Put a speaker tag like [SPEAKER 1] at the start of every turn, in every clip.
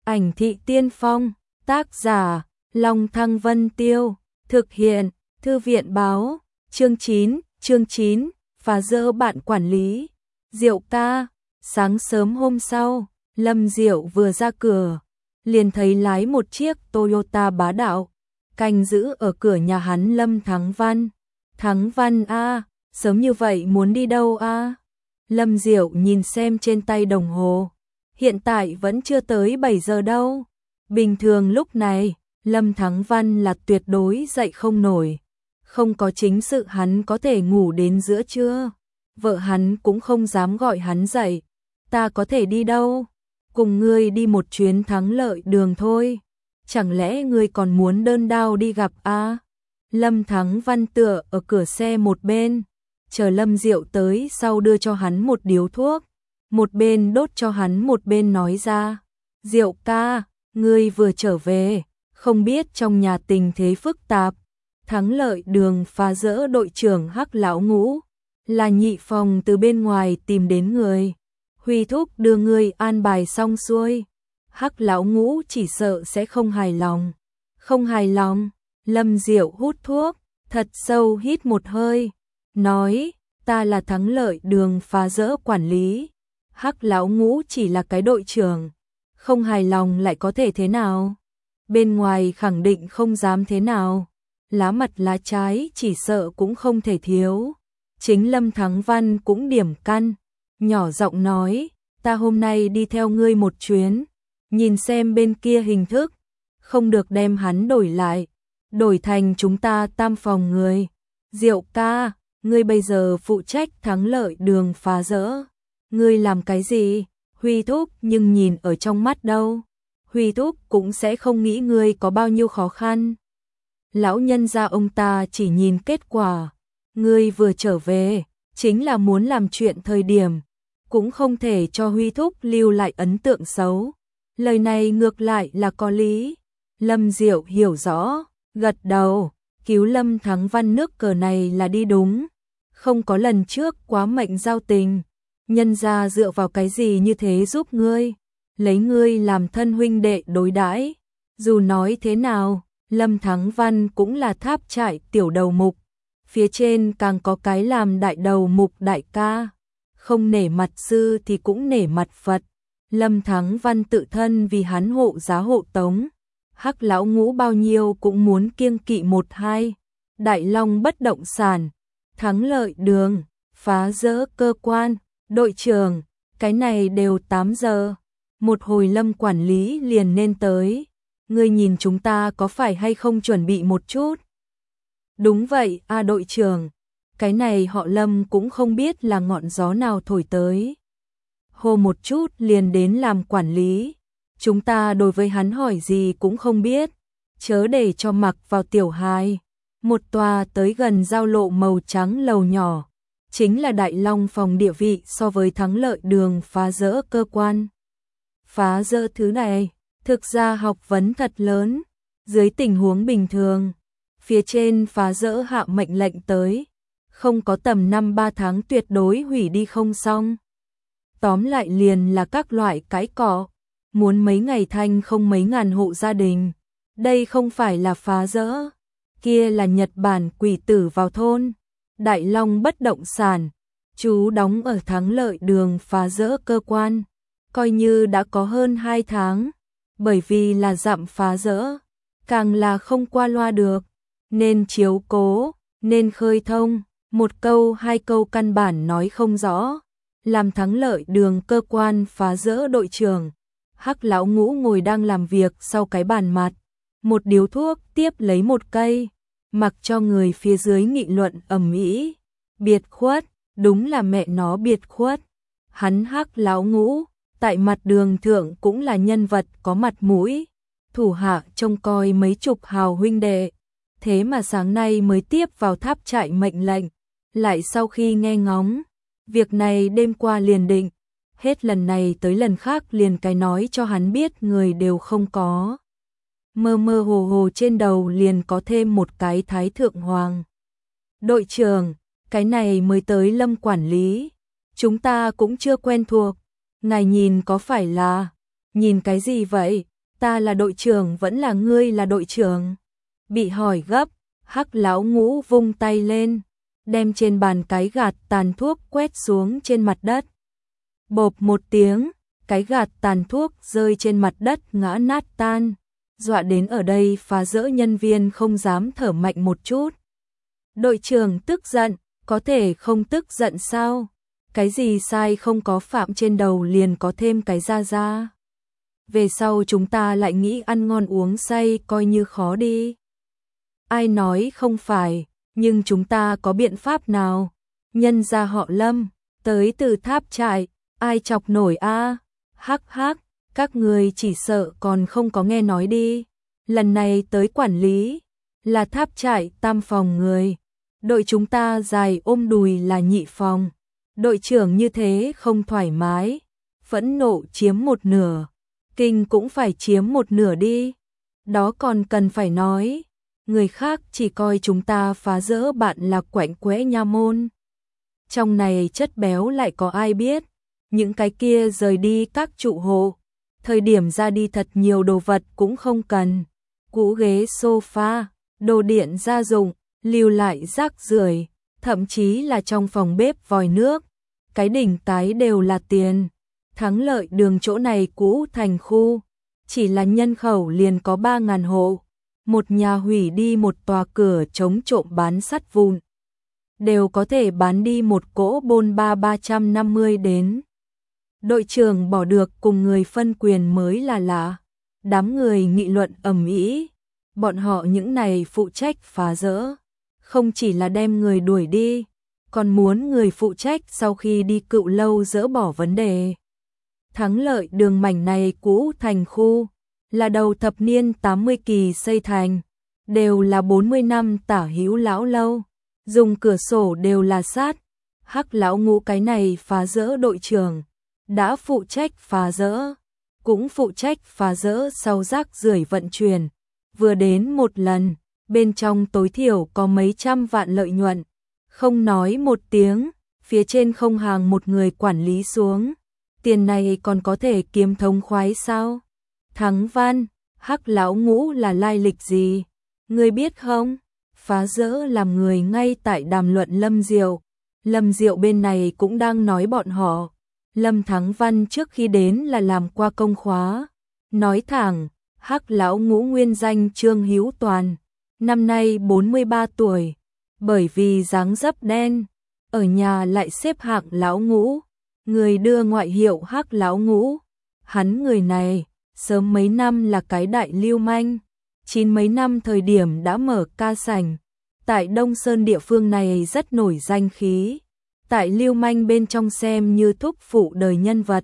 [SPEAKER 1] Ảnh thị tiên phong, tác giả, Long Thăng Vân Tiêu, thực hiện, Thư viện báo, chương 9, phá rỡ bạn quản lý. Diệu ca, sáng sớm hôm sau, Lâm Diệu vừa ra cửa, liền thấy lái một chiếc Toyota bá đạo, canh giữ ở cửa nhà hắn Lâm Thắng Văn. Thắng Văn a, sớm như vậy muốn đi đâu a? Lâm Diệu nhìn xem trên tay đồng hồ, hiện tại vẫn chưa tới 7 giờ đâu. Bình thường lúc này, Lâm Thắng Văn là tuyệt đối dậy không nổi, không có chính sự hắn có thể ngủ đến giữa trưa. Vợ hắn cũng không dám gọi hắn dậy. Ta có thể đi đâu? Cùng ngươi đi một chuyến Thắng Lợi Đường thôi. Chẳng lẽ ngươi còn muốn đơn đao đi gặp a? Lâm Thắng Văn tựa ở cửa xe một bên, chờ Lâm Diệu tới sau đưa cho hắn một điếu thuốc, một bên đốt cho hắn một bên nói ra. Diệu ca, ngươi vừa trở về, không biết trong nhà tình thế phức tạp. Thắng Lợi Đường phá rỡ đội trưởng Hắc Lão Ngũ, là Nhị Phòng từ bên ngoài tìm đến người. Huy thúc đưa ngươi an bài xong xuôi. Hắc Lão Ngũ chỉ sợ sẽ không hài lòng. Không hài lòng? Lâm Diệu hút thuốc, thật sâu hít một hơi, nói, ta là Thắng Lợi Đường phá rỡ quản lý. Hắc Lão Ngũ chỉ là cái đội trưởng, không hài lòng lại có thể thế nào? Bên ngoài khẳng định không dám thế nào, lá mặt lá trái chỉ sợ cũng không thể thiếu. Chính Lâm Thắng Văn cũng điểm căn, nhỏ giọng nói, ta hôm nay đi theo ngươi một chuyến, nhìn xem bên kia hình thức, không được đem hắn đổi lại, đổi thành chúng ta tam phòng người. Diệu ca, ngươi bây giờ phụ trách Thắng Lợi Đường phá rỡ, ngươi làm cái gì? Huy thúc nhưng nhìn ở trong mắt đâu, Huy thúc cũng sẽ không nghĩ ngươi có bao nhiêu khó khăn. Lão nhân gia ông ta chỉ nhìn kết quả, ngươi vừa trở về, chính là muốn làm chuyện thời điểm, cũng không thể cho Huy thúc lưu lại ấn tượng xấu. Lời này ngược lại là có lý. Lâm Diệu hiểu rõ, gật đầu, cứu Lâm Thắng Văn nước cờ này là đi đúng, không có lần trước quá mệnh giao tình. Nhân gia dựa vào cái gì như thế giúp ngươi, lấy ngươi làm thân huynh đệ đối đãi. Dù nói thế nào, Lâm Thắng Văn cũng là tháp trại tiểu đầu mục, phía trên càng có cái làm đại đầu mục đại ca, không nể mặt sư thì cũng nể mặt Phật. Lâm Thắng Văn tự thân vì hắn hộ giá hộ tống, Hắc Lão Ngũ bao nhiêu cũng muốn kiêng kỵ một hai. Đại Long bất động sản, Thắng Lợi Đường, phá rỡ cơ quan, đội trưởng, cái này đều 8 giờ. Một hồi Lâm quản lý liền nên tới. Ngươi nhìn chúng ta có phải hay không chuẩn bị một chút? Đúng vậy, đội trưởng. Cái này họ Lâm cũng không biết là ngọn gió nào thổi tới. Hô một chút liền đến làm quản lý. Chúng ta đối với hắn hỏi gì cũng không biết. Chớ để cho mặc vào tiểu hài. Một tòa tới gần giao lộ màu trắng lầu nhỏ, chính là Đại Long phòng địa vị so với Thắng Lợi Đường phá rỡ cơ quan. Phá rỡ thứ này, thực ra học vấn thật lớn. Dưới tình huống bình thường, phía trên phá rỡ hạ mệnh lệnh tới, không có tầm 5-3 tháng tuyệt đối hủy đi không xong. Tóm lại liền là các loại cái cỏ, muốn mấy ngày thanh không mấy ngàn hộ gia đình. Đây không phải là phá rỡ, kia là Nhật Bản quỷ tử vào thôn. Đại Long bất động sản, chú đóng ở Thắng Lợi Đường phá rỡ cơ quan, coi như đã có hơn 2 tháng, bởi vì là dặm phá rỡ, càng là không qua loa được, nên chiếu cố, nên khơi thông, một câu hai câu căn bản nói không rõ. Làm Thắng Lợi Đường cơ quan phá rỡ đội trưởng, Hắc Lão Ngũ ngồi đang làm việc sau cái bàn mặt, một điếu thuốc tiếp lấy một cây, mặc cho người phía dưới nghị luận ầm ĩ. Biệt khuất, đúng là mẹ nó biệt khuất. Hắn Hắc Lão Ngũ, tại mặt đường thượng cũng là nhân vật có mặt mũi, thủ hạ trông coi mấy chục hào huynh đệ, thế mà sáng nay mới tiếp vào tháp trại mệnh lệnh, lại sau khi nghe ngóng, việc này đêm qua liền định, hết lần này tới lần khác liền cái nói cho hắn biết người đều không có. Mơ mơ hồ hồ trên đầu liền có thêm một cái Thái Thượng Hoàng. Đội trưởng, cái này mới tới Lâm quản lý, chúng ta cũng chưa quen thuộc, ngài nhìn có phải là, nhìn cái gì vậy? Ta là đội trưởng vẫn là ngươi là đội trưởng? Bị hỏi gấp, Hắc lão ngũ vung tay lên, đem trên bàn cái gạt tàn thuốc quét xuống trên mặt đất. Bộp một tiếng, cái gạt tàn thuốc rơi trên mặt đất ngã nát tan, dọa đến ở đây phá rỡ nhân viên không dám thở mạnh một chút. Đội trưởng tức giận, có thể không tức giận sao? Cái gì sai không có phạm trên đầu liền có thêm cái ra. Về sau chúng ta lại nghĩ ăn ngon uống say coi như khó đi. Ai nói không phải, nhưng chúng ta có biện pháp nào? Nhân gia họ Lâm, tới từ Tháp Trại, ai chọc nổi a? Hắc hắc, các người chỉ sợ còn không có nghe nói đi. Lần này tới quản lý, là Tháp Trại tam phòng người. Đội chúng ta dài ôm đùi là nhị phòng. Đội trưởng như thế không thoải mái. Phẫn nộ chiếm một nửa, kinh cũng phải chiếm một nửa đi. Đó còn cần phải nói. Người khác chỉ coi chúng ta phá rỡ bạn là quạnh quẽ nha môn. Trong này chất béo lại có ai biết. Những cái kia rời đi các trụ hộ. Thời điểm ra đi thật nhiều đồ vật cũng không cần. Cũ ghế sofa, đồ điện gia dụng, lưu lại rác rưởi, thậm chí là trong phòng bếp vòi nước. Cái đỉnh cái đều là tiền. Thắng Lợi đường chỗ này cũ thành khu. Chỉ là nhân khẩu liền có 3.000 hộ. Một nhà hủy đi một tòa cửa chống trộm bán sắt vụn. Đều có thể bán đi một cỗ bôn 350 đến. Đội trưởng bỏ được cùng người phân quyền mới là lạ. Đám người nghị luận ầm ĩ. Bọn họ những này phụ trách phá rỡ. Không chỉ là đem người đuổi đi, còn muốn người phụ trách sau khi đi Cựu Lâu dỡ bỏ vấn đề. Thắng Lợi đường mảnh này cũ thành khu, là đầu thập niên 80 kỳ xây thành, đều là 40 năm tả hữu lão lâu, dùng cửa sổ đều là sắt. Hắc lão ngũ cái này phá rỡ đội trưởng, đã phụ trách phá rỡ, cũng phụ trách phá rỡ sau rác rưởi vận chuyển, vừa đến một lần, bên trong tối thiểu có mấy trăm vạn lợi nhuận, không nói một tiếng, phía trên không hàng một người quản lý xuống, tiền này còn có thể kiếm thông khoái sao? Thắng Văn, Hắc lão ngũ là lai lịch gì? Ngươi biết không? Phá rỡ làm người ngay tại đàm luận Lâm Diệu. Lâm Diệu bên này cũng đang nói bọn họ. Lâm Thắng Văn trước khi đến là làm qua công khóa. Nói thẳng, Hắc lão ngũ nguyên danh Trương Hữu Toàn. Năm nay 43 tuổi. Bởi vì dáng dấp đen, ở nhà lại xếp hạng lão ngũ. Người đưa ngoại hiệu Hắc lão ngũ. Hắn người này, sớm mấy năm là cái đại lưu manh. 9 mấy năm thời điểm đã mở ca sảnh. Tại Đông Sơn địa phương này rất nổi danh khí. Tại lưu manh bên trong xem như thúc phụ đời nhân vật.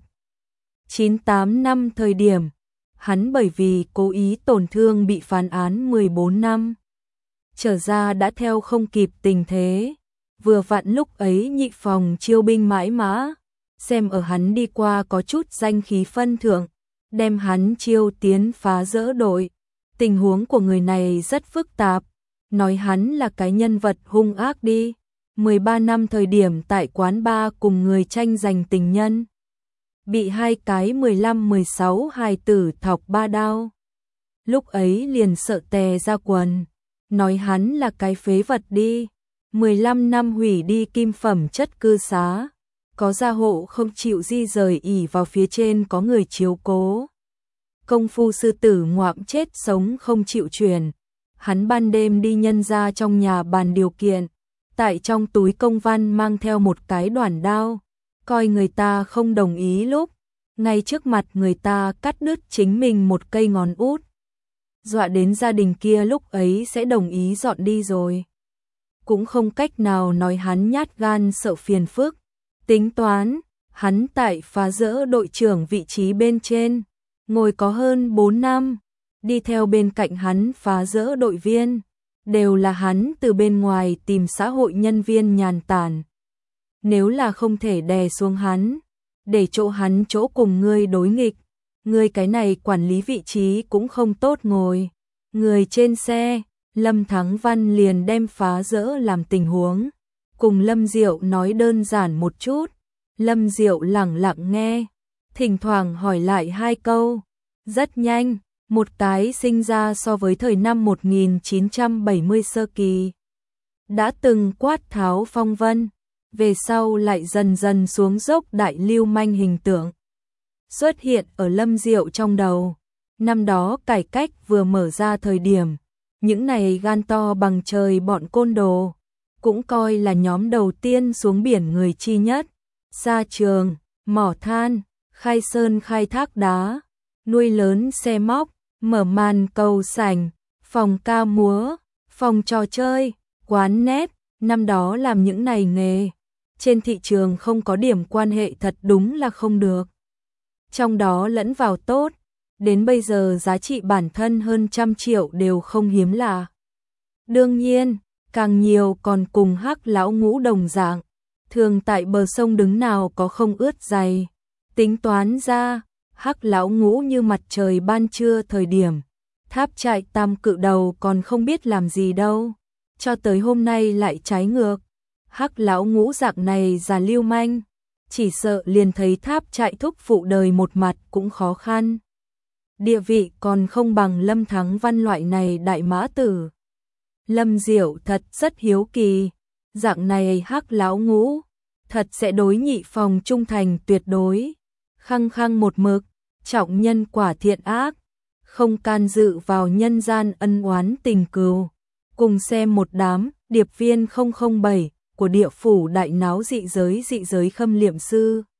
[SPEAKER 1] 98 năm thời điểm, hắn bởi vì cố ý tổn thương bị phán án 14 năm. Trở ra đã theo không kịp tình thế. Vừa vặn lúc ấy nhị phòng chiêu binh mãi mã. Xem ở hắn đi qua có chút danh khí phân thượng. Đem hắn chiêu tiến phá rỡ đội. Tình huống của người này rất phức tạp. Nói hắn là cái nhân vật hung ác đi. 13 năm thời điểm tại quán bar cùng người tranh giành tình nhân. Bị hai cái 15-16 hài tử thọc 3 đao. Lúc ấy liền sợ tè ra quần. Nói hắn là cái phế vật đi. 15 năm hủy đi kim phẩm chất cư xá. Có gia hộ không chịu di rời ỉ vào phía trên có người chiếu cố. Công phu sư tử ngoạm chết sống không chịu truyền. Hắn ban đêm đi nhân ra trong nhà bàn điều kiện. Tại trong túi công văn mang theo một cái đoản đao. Coi người ta không đồng ý lúc. Ngay trước mặt người ta cắt đứt chính mình một cây ngón út. Dọa đến gia đình kia lúc ấy sẽ đồng ý dọn đi rồi. Cũng không cách nào nói hắn nhát gan sợ phiền phức. Tính toán, hắn tại phá rỡ đội trưởng vị trí bên trên. Ngồi có hơn 4 năm. Đi theo bên cạnh hắn phá rỡ đội viên. Đều là hắn từ bên ngoài tìm xã hội nhân viên nhàn tản. Nếu là không thể đè xuống hắn, để chỗ hắn chỗ cùng ngươi đối nghịch, ngươi cái này quản lý vị trí cũng không tốt ngồi. Người trên xe, Lâm Thắng Văn liền đem phá rỡ làm tình huống. Cùng Lâm Diệu nói đơn giản một chút. Lâm Diệu lẳng lặng nghe, thỉnh thoảng hỏi lại 2 câu. Rất nhanh, một cái sinh ra so với thời năm 1970 sơ kỳ. Đã từng quát tháo phong vân, về sau lại dần dần xuống dốc đại lưu manh hình tượng. Xuất hiện ở Lâm Diệu trong đầu. Năm đó cải cách vừa mở ra thời điểm, những này gan to bằng trời bọn côn đồ, cũng coi là nhóm đầu tiên xuống biển người chi nhất. Sa trường, mỏ than, khai sơn khai thác đá, nuôi lớn xe móc, mở màn cầu sảnh, phòng ca múa, phòng trò chơi, quán nét, năm đó làm những này nghề. Trên thị trường không có điểm quan hệ thật đúng là không được. Trong đó lẫn vào tốt, đến bây giờ giá trị bản thân hơn 100 triệu đều không hiếm lạ. Đương nhiên, càng nhiều còn cùng Hắc lão ngũ đồng dạng, thường tại bờ sông đứng nào có không ướt giày. Tính toán ra, Hắc lão ngũ như mặt trời ban trưa thời điểm, tháp trại tam cự đầu còn không biết làm gì đâu, cho tới hôm nay lại trái ngược. Hắc lão ngũ dạng này già lưu manh, chỉ sợ liền thấy tháp trại thúc phụ đời một mặt cũng khó khăn. Địa vị còn không bằng Lâm Thắng Văn loại này đại mã tử. Lâm Diệu thật rất hiếu kỳ, dạng này Hắc lão ngũ thật sẽ đối nhị phòng trung thành tuyệt đối, khăng khăng một mực, trọng nhân quả thiện ác, không can dự vào nhân gian ân oán tình cừu. Cùng xem một đám điệp viên 007 của địa phủ đại náo dị giới khâm liệm sư.